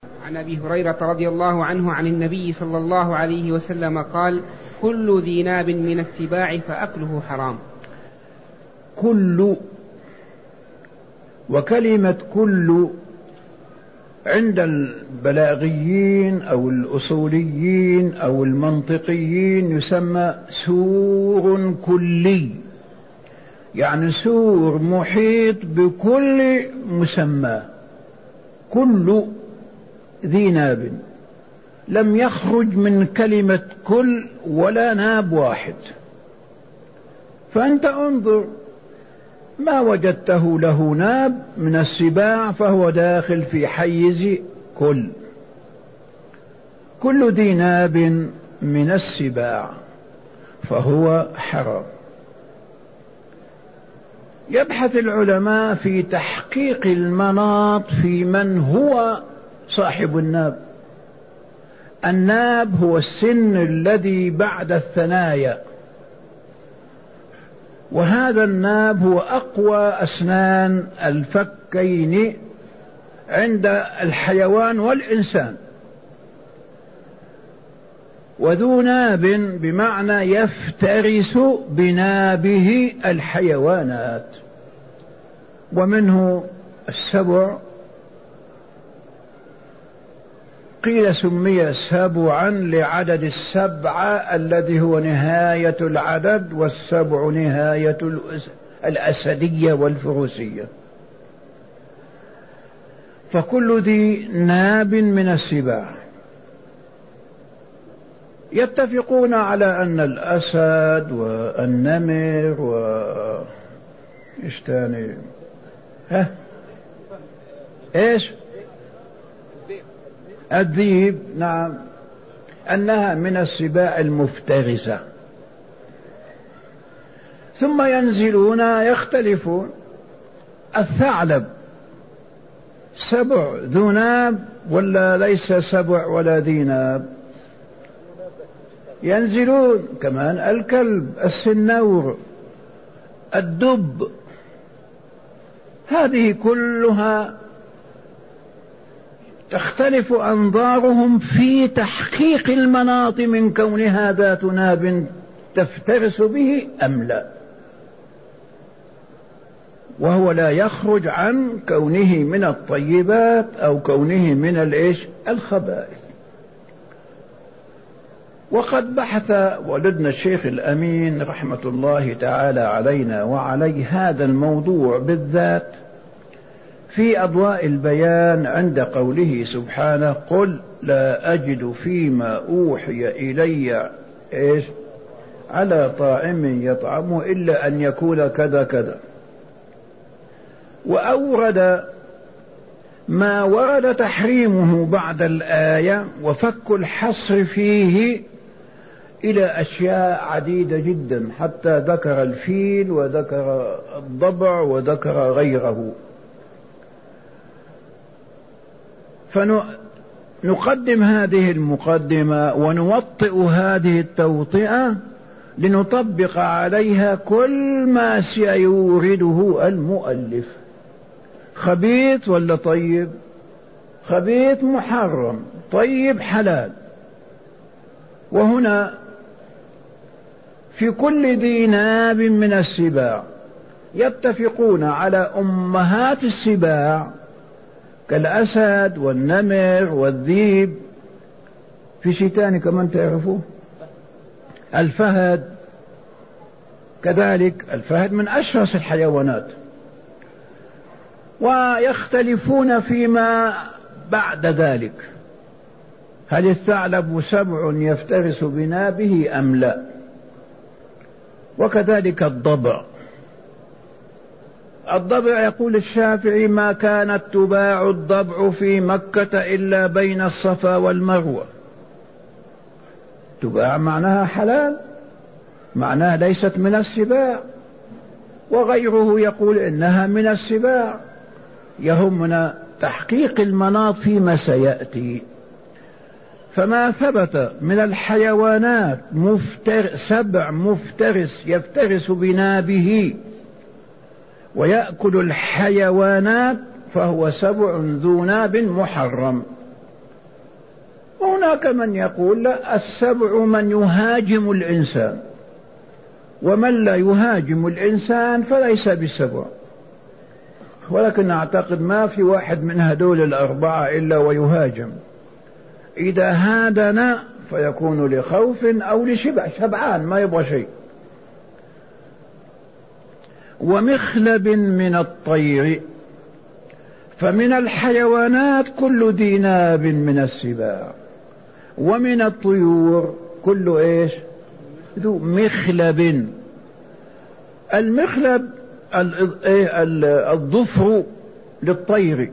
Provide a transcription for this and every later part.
عن أبي هريرة رضي الله عنه عن النبي صلى الله عليه وسلم قال: كل ذي ناب من السباع فأكله حرام. كل، وكلمة كل عند البلاغيين أو الأصوليين أو المنطقيين يسمى سور كلي، يعني سور محيط بكل مسمى. كل ذي ناب، لم يخرج من كلمة كل ولا ناب واحد. فأنت انظر، ما وجدته له ناب من السباع فهو داخل في حيز كل. كل ذي ناب من السباع فهو حرام. يبحث العلماء في تحقيق المناط في من هو صاحب الناب. الناب هو السن الذي بعد الثنايا، وهذا الناب هو أقوى أسنان الفكين عند الحيوان والإنسان. وذو ناب بمعنى يفترس بنابه الحيوانات، ومنه السبع، قيل سمي سبعا لعدد السبعة الذي هو نهاية العدد، والسبع نهاية الأسدية والفروسية. فكل ذي ناب من السباع. يتفقون على أن الأسد والنمر إيش تاني؟ إيش؟ الذئب، نعم، أنها من السباع المفترسة. ثم ينزلون يختلفون. الثعلب سبع ذو ناب ولا ليس سبع ولا ذي ناب؟ ينزلون. كمان الكلب، السنور، الدب، هذه كلها تختلف أنظارهم في تحقيق المناط من كونها ذات ناب تفترس به أم لا، وهو لا يخرج عن كونه من الطيبات أو كونه من الخبائث. وقد بحث والدنا الشيخ الأمين رحمة الله تعالى علينا وعليه هذا الموضوع بالذات في أضواء البيان عند قوله سبحانه: قل لا أجد فيما أوحي إلي على طاعم يطعمه إلا أن يكون كذا كذا. وأورد ما ورد تحريمه بعد الآية وفك الحصر فيه إلى أشياء عديدة جدا، حتى ذكر الفيل وذكر الضبع وذكر غيره. فنقدم هذه المقدمة ونوطئ هذه التوطئة لنطبق عليها كل ما سيورده المؤلف. خبيث ولا طيب؟ خبيث محرم، طيب حلال. وهنا في كل ذي ناب من السباع يتفقون على أمهات السباع كالأسد والنمر والذئب. في شيء تاني كمان تعرفوه، الفهد كذلك. الفهد من أشرس الحيوانات. ويختلفون فيما بعد ذلك، هل الثعلب سبع يفترس بنابه أم لا؟ وكذلك الضبع. الضبع يقول الشافعي: ما كانت تباع الضبع في مكة إلا بين الصفا والمروة. تباع معناها حلال، معناها ليست من السباع. وغيره يقول إنها من السباع. يهمنا تحقيق المناط فيما سيأتي. فما ثبت من الحيوانات سبع مفترس يفترس بنابه ويأكل الحيوانات فهو سبع ذو ناب محرم. وهناك من يقول لا، السبع من يهاجم الإنسان، ومن لا يهاجم الإنسان فليس بالسبع. ولكن أعتقد ما في واحد من هدول الأربعة إلا ويهاجم. إذا هادن فيكون لخوف أو لشبع، شبعان ما يبغى شيء. ومخلب من الطير، فمن الحيوانات كل ذي ناب من السباع، ومن الطيور كل ايش؟ ذو مخلب. المخلب الظفر للطير،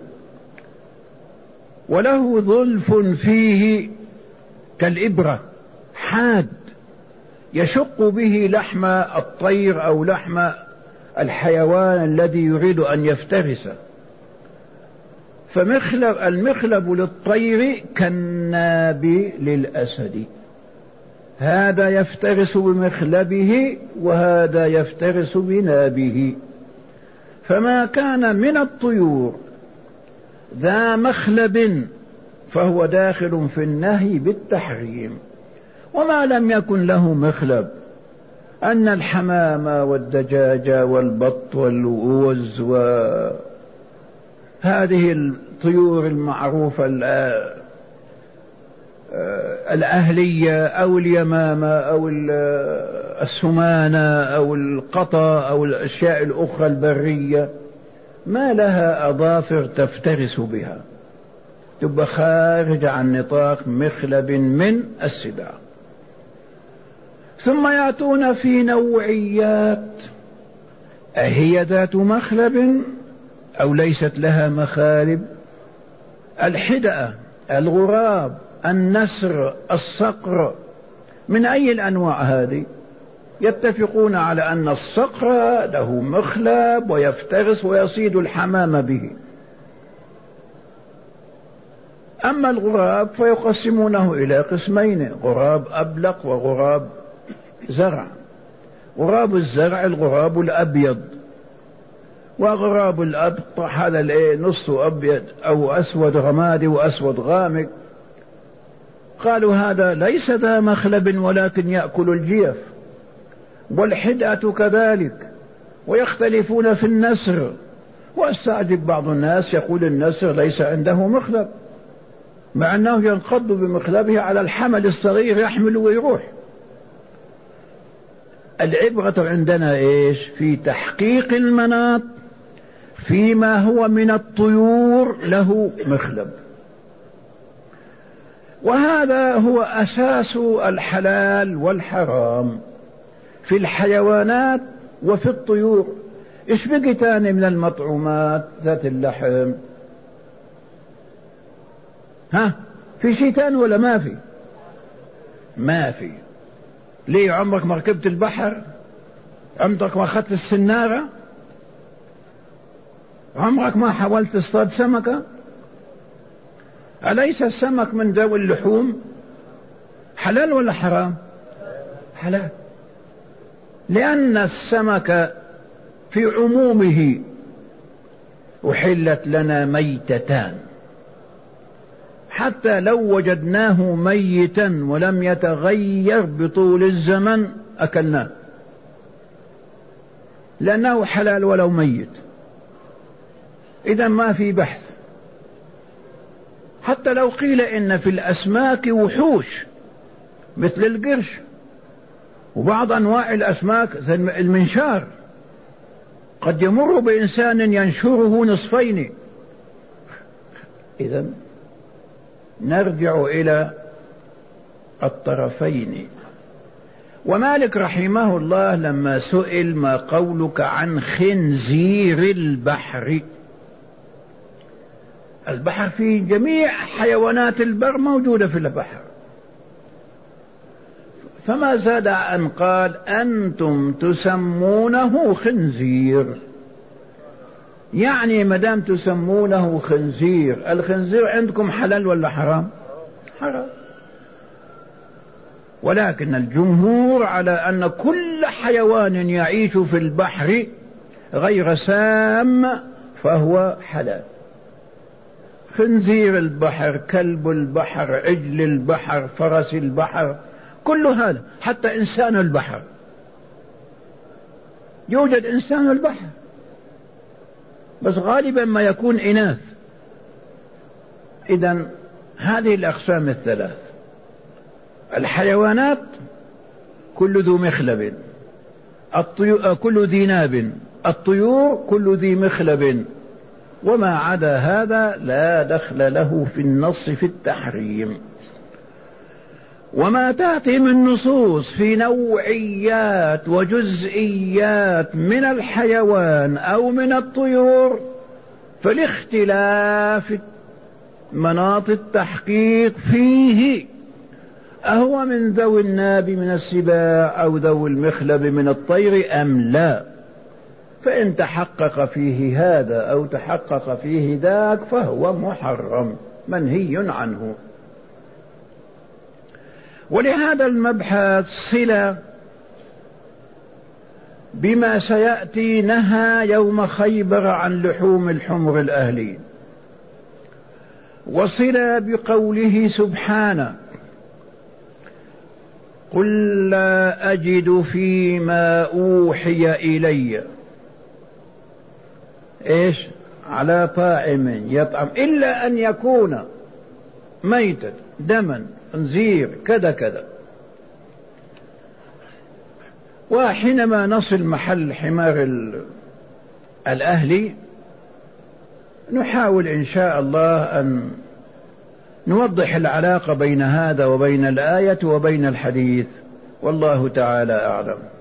وله ظلف فيه كالإبرة حاد يشق به لحم الطير أو لحم الحيوان الذي يريد أن يفترسه. المخلب للطير كالناب للأسد، هذا يفترس بمخلبه وهذا يفترس بنابه. فما كان من الطيور ذا مخلب فهو داخل في النهي بالتحريم. وما لم يكن له مخلب، أن الحمام والدجاج والبط والوز وهذه الطيور المعروفة الأهلية أو اليمامة أو السمانة أو القطا أو الأشياء الأخرى البرية ما لها أظافر تفترس بها، تبقى خارج عن نطاق مخلب من السباع. ثم يأتون في نوعيات، أهي ذات مخلب أو ليست لها مخالب؟ الحدأة، الغراب، النسر، الصقر، من أي الأنواع هذه؟ يتفقون على أن الصقر له مخلب ويفترس ويصيد الحمام به. أما الغراب فيقسمونه إلى قسمين: غراب أبلق وغراب زرع. غراب الزرع الغراب الأبيض، وغراب الأبط هذا نص أبيض أو أسود رمادي وأسود غامق. قالوا هذا ليس ذا مخلب ولكن يأكل الجيف. والحدأة كذلك. ويختلفون في النسر، واستعجب بعض الناس يقول النسر ليس عنده مخلب، مع أنه ينقض بمخلبه على الحمل الصغير يحمل ويروح. العبرة عندنا إيش؟ في تحقيق المناط فيما هو من الطيور له مخلب. وهذا هو أساس الحلال والحرام في الحيوانات وفي الطيور. إيش بقي تاني من المطعومات ذات اللحم؟ في شيء تاني ولا ما في؟ ما في. ليه؟ عمرك ما ركبت البحر؟ عمرك ما أخذت السنارة؟ عمرك ما حاولت تصطاد سمكة؟ أليس السمك من ذوي اللحوم؟ حلال ولا حرام؟ حلال، لأن السمك في عمومه أحلت لنا ميتتان، حتى لو وجدناه ميتا ولم يتغير بطول الزمن أكلناه، لأنه حلال ولو ميت. إذا ما في بحث. حتى لو قيل إن في الأسماك وحوش مثل القرش وبعض أنواع الأسماك زي المنشار قد يمر بإنسان ينشره نصفين. إذن نرجع إلى الطرفين. ومالك رحمه الله لما سئل ما قولك عن خنزير البحر؟ البحر فيه جميع حيوانات البر موجودة في البحر، فما زاد أن قال أنتم تسمونه خنزير. يعني مدام تسمونه خنزير، الخنزير عندكم حلال ولا حرام؟ حرام. ولكن الجمهور على أن كل حيوان يعيش في البحر غير سام فهو حلال. خنزير البحر، كلب البحر، عجل البحر، فرس البحر، كل هذا، حتى إنسان البحر، يوجد إنسان البحر بس غالبا ما يكون إناث. إذن هذه الأقسام الثلاث: الحيوانات كل ذو مخلب، كل ذي ناب، الطيور كل ذي مخلب، وما عدا هذا لا دخل له في النص في التحريم. وما تأتي من نصوص في نوعيات وجزئيات من الحيوان أو من الطيور فالاختلاف مناط التحقيق فيه أهو من ذوي الناب من السباع أو ذوي المخلب من الطير أم لا. فإن تحقق فيه هذا أو تحقق فيه ذاك فهو محرم منهي عنه. ولهذا المبحث صلة بما سيأتي. نهى يوم خيبر عن لحوم الحمر الأهلي، وصلة بقوله سبحانه: قل لا أجد فيما أوحي إلي إيش على طاعم يطعم إلا أن يكون ميتا دما خنزير كذا كذا. وحينما نصل محل حمار الأهلي نحاول إن شاء الله أن نوضح العلاقة بين هذا وبين الآية وبين الحديث، والله تعالى أعلم.